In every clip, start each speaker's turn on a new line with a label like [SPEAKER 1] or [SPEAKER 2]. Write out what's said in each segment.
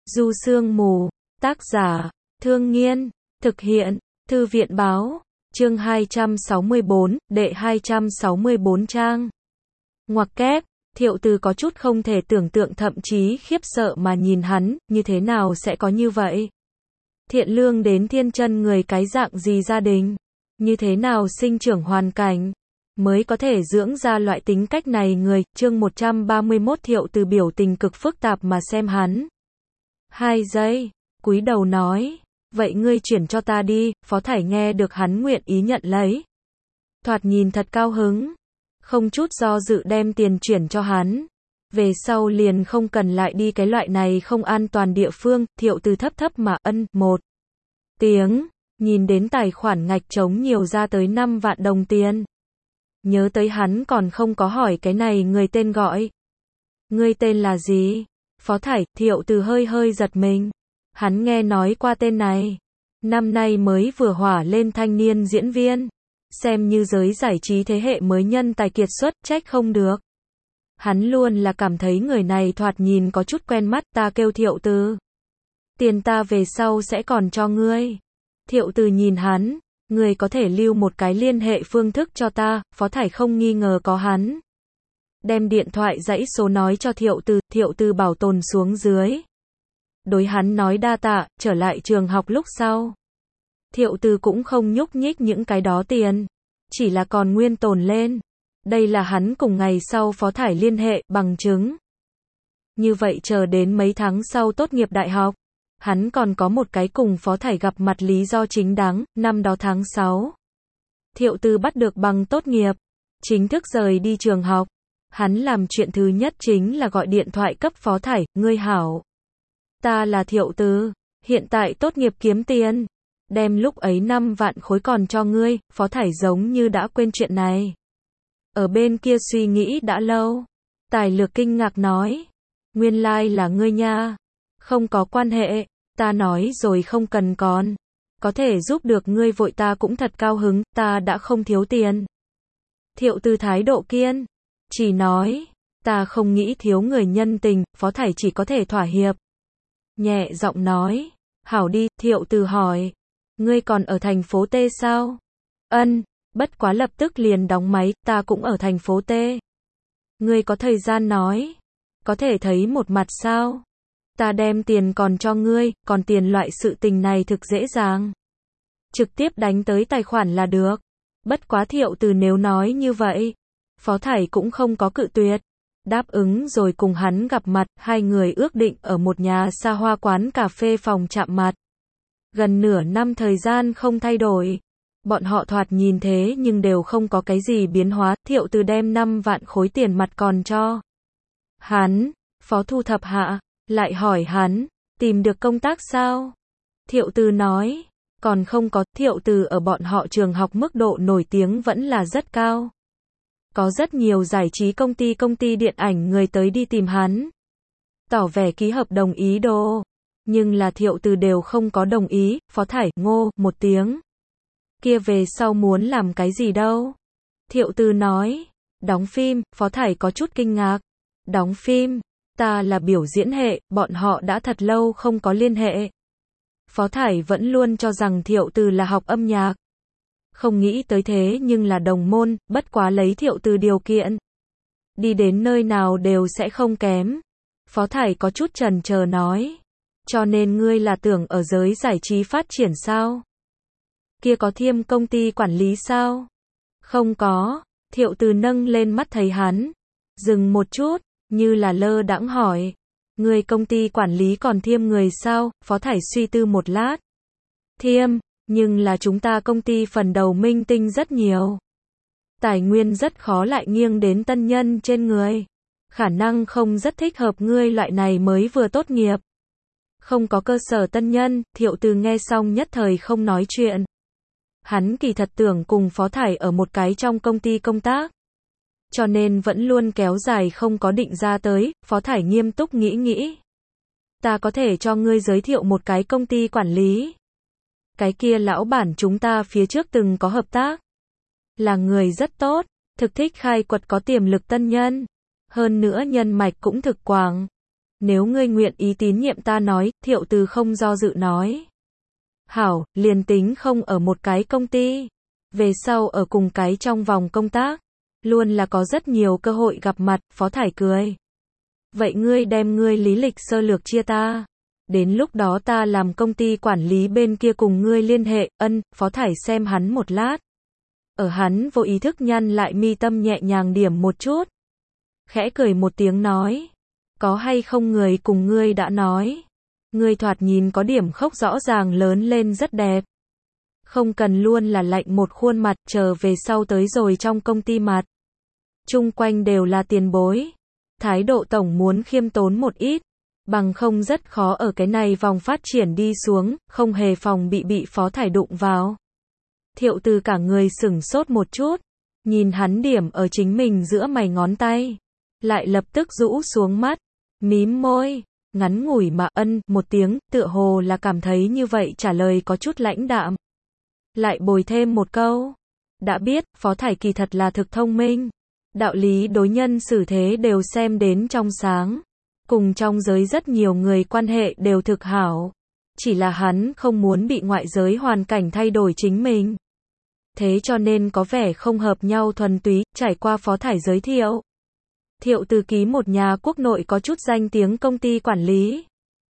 [SPEAKER 1] Du Sương Mù, tác giả, Thương Nghiên, thực hiện, Thư viện báo, chương 264, đệ 264 trang. Ngoặc kép, Thiệu Từ có chút không thể tưởng tượng thậm chí khiếp sợ mà nhìn hắn, như thế nào sẽ có như vậy? Thiện lương đến thiên chân người cái dạng gì gia đình? Như thế nào sinh trưởng hoàn cảnh? Mới có thể dưỡng ra loại tính cách này người, chương 131 Thiệu Từ biểu tình cực phức tạp mà xem hắn. 2 giây, cúi đầu nói, vậy ngươi chuyển cho ta đi, Phó Thải nghe được hắn nguyện ý nhận lấy. Thoạt nhìn thật cao hứng, không chút do dự đem tiền chuyển cho hắn. Về sau liền không cần lại đi cái loại này không an toàn địa phương, Thiệu Từ thấp thấp mà ân, một tiếng, nhìn đến tài khoản ngạch trống nhiều ra tới 5 vạn đồng tiền. Nhớ tới hắn còn không có hỏi cái này người tên gọi. Ngươi tên là gì? Phó Thải, Thiệu Từ hơi hơi giật mình. Hắn nghe nói qua tên này. Năm nay mới vừa hỏa lên thanh niên diễn viên. Xem như giới giải trí thế hệ mới nhân tài kiệt xuất, trách không được. Hắn luôn là cảm thấy người này thoạt nhìn có chút quen mắt, ta kêu Thiệu Từ. Tiền ta về sau sẽ còn cho ngươi. Thiệu Từ nhìn hắn, ngươi có thể lưu một cái liên hệ phương thức cho ta, Phó Thải không nghi ngờ có hắn. Đem điện thoại dãy số nói cho Thiệu Từ bảo tồn xuống dưới. Đối hắn nói đa tạ, trở lại trường học lúc sau. Thiệu Từ cũng không nhúc nhích những cái đó tiền, chỉ là còn nguyên tồn lên. Đây là hắn cùng ngày sau Phó Thải liên hệ, bằng chứng. Như vậy chờ đến mấy tháng sau tốt nghiệp đại học, hắn còn có một cái cùng Phó Thải gặp mặt lý do chính đáng, năm đó tháng 6. Thiệu Từ bắt được bằng tốt nghiệp, chính thức rời đi trường học. Hắn làm chuyện thứ nhất chính là gọi điện thoại cấp Phó Thải, ngươi hảo. Ta là Thiệu Từ, hiện tại tốt nghiệp kiếm tiền. Đem lúc ấy 5 vạn khối còn cho ngươi, Phó Thải giống như đã quên chuyện này. Ở bên kia suy nghĩ đã lâu. Tài Lược kinh ngạc nói, nguyên lai là ngươi nha. Không có quan hệ, ta nói rồi không cần còn. Có thể giúp được ngươi vội ta cũng thật cao hứng, ta đã không thiếu tiền. Thiệu Từ thái độ kiên. Chỉ nói, ta không nghĩ thiếu người nhân tình, Phó Thải chỉ có thể thỏa hiệp. Nhẹ giọng nói, hảo đi, Thiệu Từ hỏi, ngươi còn ở thành phố T sao? Ân, bất quá lập tức liền đóng máy, ta cũng ở thành phố T. Ngươi có thời gian nói, có thể thấy một mặt sao? Ta đem tiền còn cho ngươi, còn tiền loại sự tình này thực dễ dàng. Trực tiếp đánh tới tài khoản là được. Bất quá Thiệu Từ nếu nói như vậy, Phó Thải cũng không có cự tuyệt. Đáp ứng rồi cùng hắn gặp mặt, hai người ước định ở một nhà xa hoa quán cà phê phòng chạm mặt. Gần nửa năm thời gian không thay đổi. Bọn họ thoạt nhìn thế nhưng đều không có cái gì biến hóa. Thiệu Từ đem 5 vạn khối tiền mặt còn cho hắn. Phó thu thập hạ, lại hỏi hắn, tìm được công tác sao? Thiệu Từ nói, còn không có. Thiệu Từ ở bọn họ trường học mức độ nổi tiếng vẫn là rất cao. Có rất nhiều giải trí công ty điện ảnh người tới đi tìm hắn. Tỏ vẻ ký hợp đồng ý đồ. Nhưng là Thiệu Từ đều không có đồng ý. Phó Thải, ngô, một tiếng. Kia về sau muốn làm cái gì đâu? Thiệu Từ nói, đóng phim. Phó Thải có chút kinh ngạc. Đóng phim? Ta là biểu diễn hệ, bọn họ đã thật lâu không có liên hệ. Phó Thải vẫn luôn cho rằng Thiệu Từ là học âm nhạc. Không nghĩ tới thế nhưng là đồng môn, bất quá lấy Thiệu Từ điều kiện. Đi đến nơi nào đều sẽ không kém. Phó Thải có chút chần chờ nói. Cho nên ngươi là tưởng ở giới giải trí phát triển sao? Kia có thêm công ty quản lý sao? Không có. Thiệu Từ nâng lên mắt thấy hắn. Dừng một chút, như là lơ đãng hỏi. Ngươi công ty quản lý còn thêm người sao? Phó Thải suy tư một lát. Thêm. Nhưng là chúng ta công ty phần đầu minh tinh rất nhiều. Tài nguyên rất khó lại nghiêng đến tân nhân trên người. Khả năng không rất thích hợp ngươi loại này mới vừa tốt nghiệp. Không có cơ sở tân nhân, Thiệu Từ nghe xong nhất thời không nói chuyện. Hắn kỳ thật tưởng cùng Phó Thải ở một cái trong công ty công tác. Cho nên vẫn luôn kéo dài không có định ra tới, Phó Thải nghiêm túc nghĩ. Ta có thể cho ngươi giới thiệu một cái công ty quản lý. Cái kia lão bản chúng ta phía trước từng có hợp tác. Là người rất tốt, thực thích khai quật có tiềm lực tân nhân. Hơn nữa nhân mạch cũng thực quảng. Nếu ngươi nguyện ý tín nhiệm ta nói, Thiệu Từ không do dự nói. Hảo, liền tính không ở một cái công ty. Về sau ở cùng cái trong vòng công tác. Luôn là có rất nhiều cơ hội gặp mặt, Phó Thải cười. Vậy ngươi đem ngươi lý lịch sơ lược chia ta. Đến lúc đó ta làm công ty quản lý bên kia cùng ngươi liên hệ, Phó Thải xem hắn một lát. Ở hắn vô ý thức nhăn lại mi tâm nhẹ nhàng điểm một chút. Khẽ cười một tiếng nói. Có hay không người cùng ngươi đã nói. Ngươi thoạt nhìn có điểm khốc rõ ràng lớn lên rất đẹp. Không cần luôn là lạnh một khuôn mặt, chờ về sau tới rồi trong công ty mặt. Chung quanh đều là tiền bối. Thái độ tổng muốn khiêm tốn một ít. Bằng không rất khó ở cái này vòng phát triển đi xuống, không hề phòng bị Phó Thải đụng vào. Thiệu Từ cả người sửng sốt một chút. Nhìn hắn điểm ở chính mình giữa mày ngón tay. Lại lập tức rũ xuống mắt. Mím môi. Ngắn ngủi mà một tiếng, tựa hồ là cảm thấy như vậy trả lời có chút lãnh đạm. Lại bồi thêm một câu. Đã biết, Phó Thải kỳ thật là thực thông minh. Đạo lý đối nhân xử thế đều xem đến trong sáng. Cùng trong giới rất nhiều người quan hệ đều thực hảo. Chỉ là hắn không muốn bị ngoại giới hoàn cảnh thay đổi chính mình. Thế cho nên có vẻ không hợp nhau thuần túy, trải qua Phó Thải giới thiệu. Thiệu Từ ký một nhà quốc nội có chút danh tiếng công ty quản lý.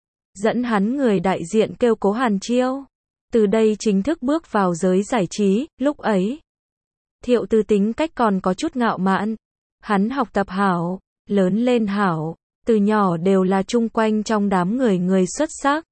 [SPEAKER 1] Dẫn hắn người đại diện kêu Cố Hàn Chiêu. Từ đây chính thức bước vào giới giải trí, lúc ấy. Thiệu Từ tính cách còn có chút ngạo mạn. Hắn học tập hảo, lớn lên hảo, từ nhỏ đều là chung quanh trong đám người xuất sắc.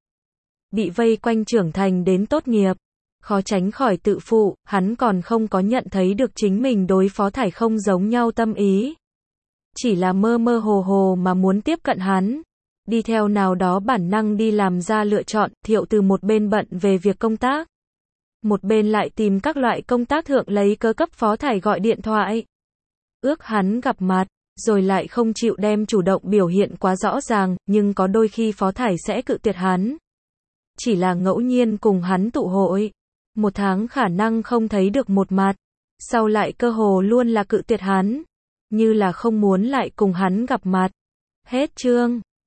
[SPEAKER 1] Bị vây quanh trưởng thành đến tốt nghiệp. Khó tránh khỏi tự phụ, hắn còn không có nhận thấy được chính mình đối Phó Thải không giống nhau tâm ý. Chỉ là mơ mơ hồ hồ mà muốn tiếp cận hắn. Đi theo nào đó bản năng đi làm ra lựa chọn, Thiệu Từ một bên bận về việc công tác. Một bên lại tìm các loại công tác thượng lấy cớ cấp Phó Thải gọi điện thoại. Ước hắn gặp mặt, rồi lại không chịu đem chủ động biểu hiện quá rõ ràng, nhưng có đôi khi Phó Thải sẽ cự tuyệt hắn. Chỉ là ngẫu nhiên cùng hắn tụ hội. Một tháng khả năng không thấy được một mặt. Sau lại cơ hồ luôn là cự tuyệt hắn. Như là không muốn lại cùng hắn gặp mặt. Hết chương.